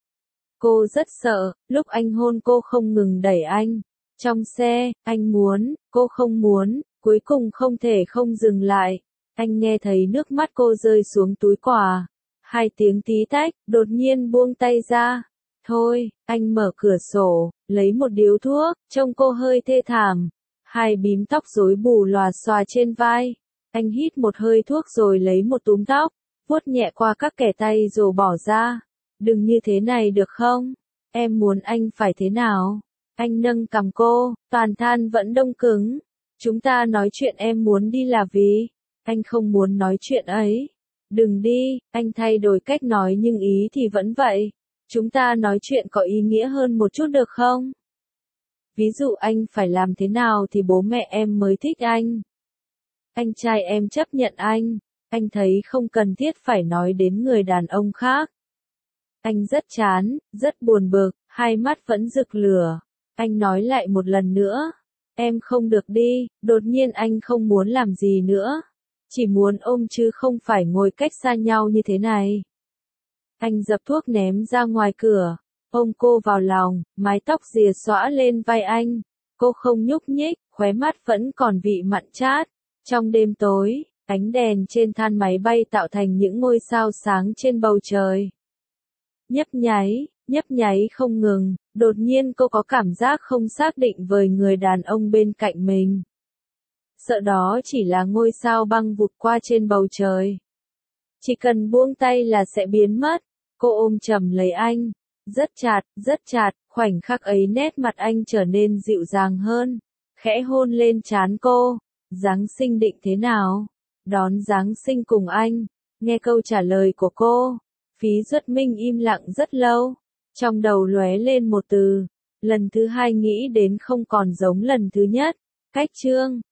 Cô rất sợ, lúc anh hôn cô không ngừng đẩy anh. Trong xe, anh muốn, cô không muốn, cuối cùng không thể không dừng lại. Anh nghe thấy nước mắt cô rơi xuống túi quà. Hai tiếng tí tách, đột nhiên buông tay ra. Thôi, anh mở cửa sổ, lấy một điếu thuốc, trông cô hơi thê thảm. Hai bím tóc rối bù lòa xòa trên vai. Anh hít một hơi thuốc rồi lấy một túm tóc, vuốt nhẹ qua các kẻ tay rồi bỏ ra. Đừng như thế này được không? Em muốn anh phải thế nào? Anh nâng cằm cô, toàn than vẫn đông cứng. Chúng ta nói chuyện em muốn đi là vì anh không muốn nói chuyện ấy. Đừng đi, anh thay đổi cách nói nhưng ý thì vẫn vậy. Chúng ta nói chuyện có ý nghĩa hơn một chút được không? Ví dụ anh phải làm thế nào thì bố mẹ em mới thích anh. Anh trai em chấp nhận anh. Anh thấy không cần thiết phải nói đến người đàn ông khác. Anh rất chán, rất buồn bực, hai mắt vẫn rực lửa. Anh nói lại một lần nữa. Em không được đi, đột nhiên anh không muốn làm gì nữa. Chỉ muốn ôm chứ không phải ngồi cách xa nhau như thế này. Anh dập thuốc ném ra ngoài cửa, ôm cô vào lòng, mái tóc rìa xõa lên vai anh. Cô không nhúc nhích, khóe mắt vẫn còn vị mặn chát. Trong đêm tối, ánh đèn trên than máy bay tạo thành những ngôi sao sáng trên bầu trời. Nhấp nháy, nhấp nháy không ngừng, đột nhiên cô có cảm giác không xác định với người đàn ông bên cạnh mình. Sợ đó chỉ là ngôi sao băng vụt qua trên bầu trời. Chỉ cần buông tay là sẽ biến mất. Cô ôm chầm lấy anh, rất chặt, rất chặt, khoảnh khắc ấy nét mặt anh trở nên dịu dàng hơn, khẽ hôn lên trán cô. Giáng sinh định thế nào? Đón Giáng sinh cùng anh. Nghe câu trả lời của cô, Phí Duất Minh im lặng rất lâu, trong đầu lóe lên một từ, lần thứ hai nghĩ đến không còn giống lần thứ nhất, cách chương.